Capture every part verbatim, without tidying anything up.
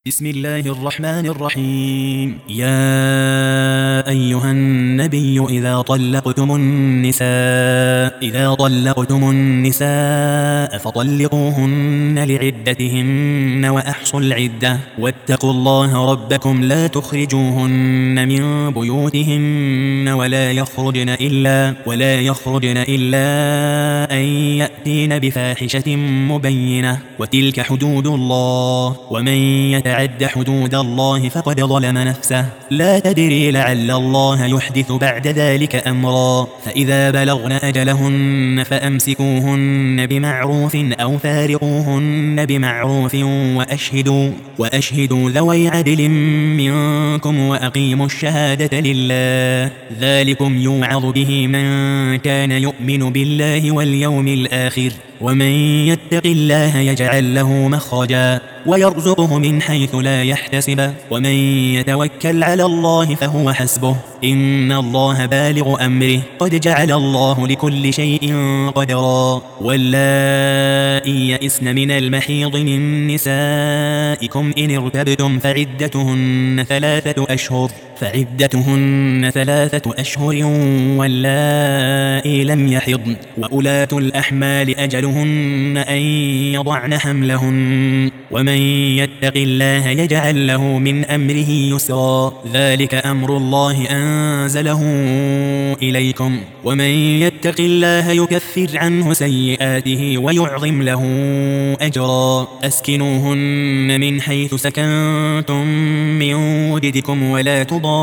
بسم الله الرحمن الرحيم. يا أيها النبي إذا طلقتم النساء إذا طلقتم النساء فطلقوهن لعدتهن وأحصوا العدة واتقوا الله ربكم لا تخرجوهن من بيوتهن ولا يخرجن إلا ولا يخرجن إلا أن يأتين بفاحشة مبينة وتلك حدود الله ومن يتعد حدود الله فقد ظلم نفسه لا تدري لعل الله يحدث بعد ذلك أمرا. فإذا بلغن أجلهن فأمسكوهن بمعروف أو فارقوهن بمعروف وأشهدوا وأشهدوا ذوي عدل منكم وأقيموا الشهادة لله ذلكم يوعظ به من كان يؤمن بالله واليوم الآخر ومن يتق الله يجعل له مخرجا ويرزقه من حيث لا يحتسب ومن يتوكل على الله فهو حسبه إن الله بالغ أمره قد جعل الله لكل شيء قدرا. واللائي يئسن من المحيض من نسائكم إن ارتبتم فعدتهن ثلاثة أشهر فعدتهن ثلاثة أشهر واللائي لم يحضن وأولاة الأحمال أجلهن أن يضعن حملهن ومن يتق الله يجعل له من أمره يسرا ذلك أمر الله أنزله إليكم ومن يتق الله يكفر عنه سيئاته ويعظم له أجرا. أسكنوهن من حيث سكنتم من وجدكم ولا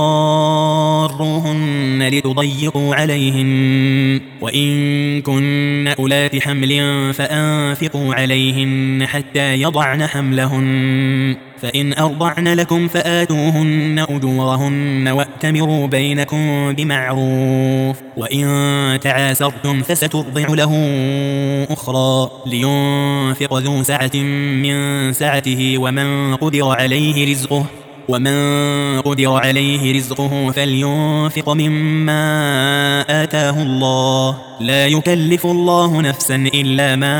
تضاروهن لتضيقوا عليهن وإن كن أولات حمل فأنفقوا عليهن حتى يضعن حملهن فإن أرضعن لكم فآتوهن أجورهن وأتمروا بينكم بمعروف وإن تعاسرتم فسترضع له أخرى لينفق ذو سعة من سعته ومن قدر عليه رزقه ومن قدر عليه رزقه فلينفق مما آتاه الله لا يكلف الله نفسا إلا ما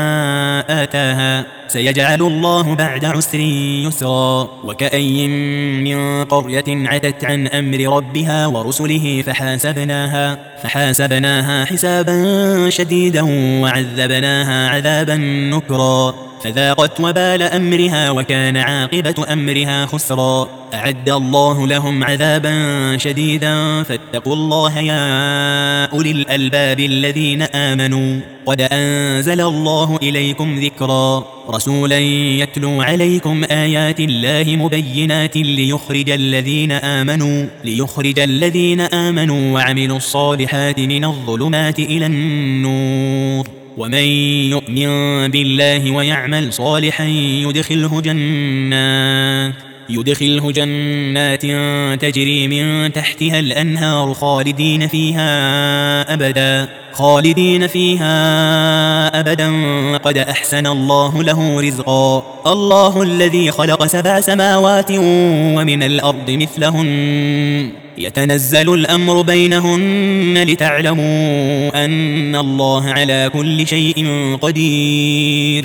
آتاها سيجعل الله بعد عسر يسرا. وكأي من قرية عتت عن أمر ربها ورسله فحاسبناها فحاسبناها حسابا شديدا وعذبناها عذابا نكرا فذاقت وبال أمرها وكان عاقبة أمرها خسرا. أعد الله لهم عذابا شديدا فاتقوا الله يا أولي الألباب الذين آمنوا قد أنزل الله إليكم ذكرا رسولا يتلو عليكم آيات الله مبينات ليخرج الذين آمنوا ليخرج الذين آمنوا وعملوا الصالحات من الظلمات إلى النور ومن يؤمن بالله ويعمل صالحا يدخله جنات يدخله جنات تجري من تحتها الأنهار خالدين فيها أبدا خالدين فيها أبدا قد أحسن الله له رزقا. الله الذي خلق سبع سماوات ومن الأرض مثلهن يتنزل الأمر بينهن لتعلموا أن الله على كل شيء قدير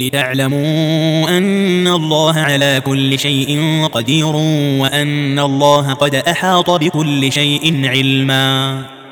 لتعلموا أن الله على كل شيء قدير وأن الله قد أحاط بكل شيء علما.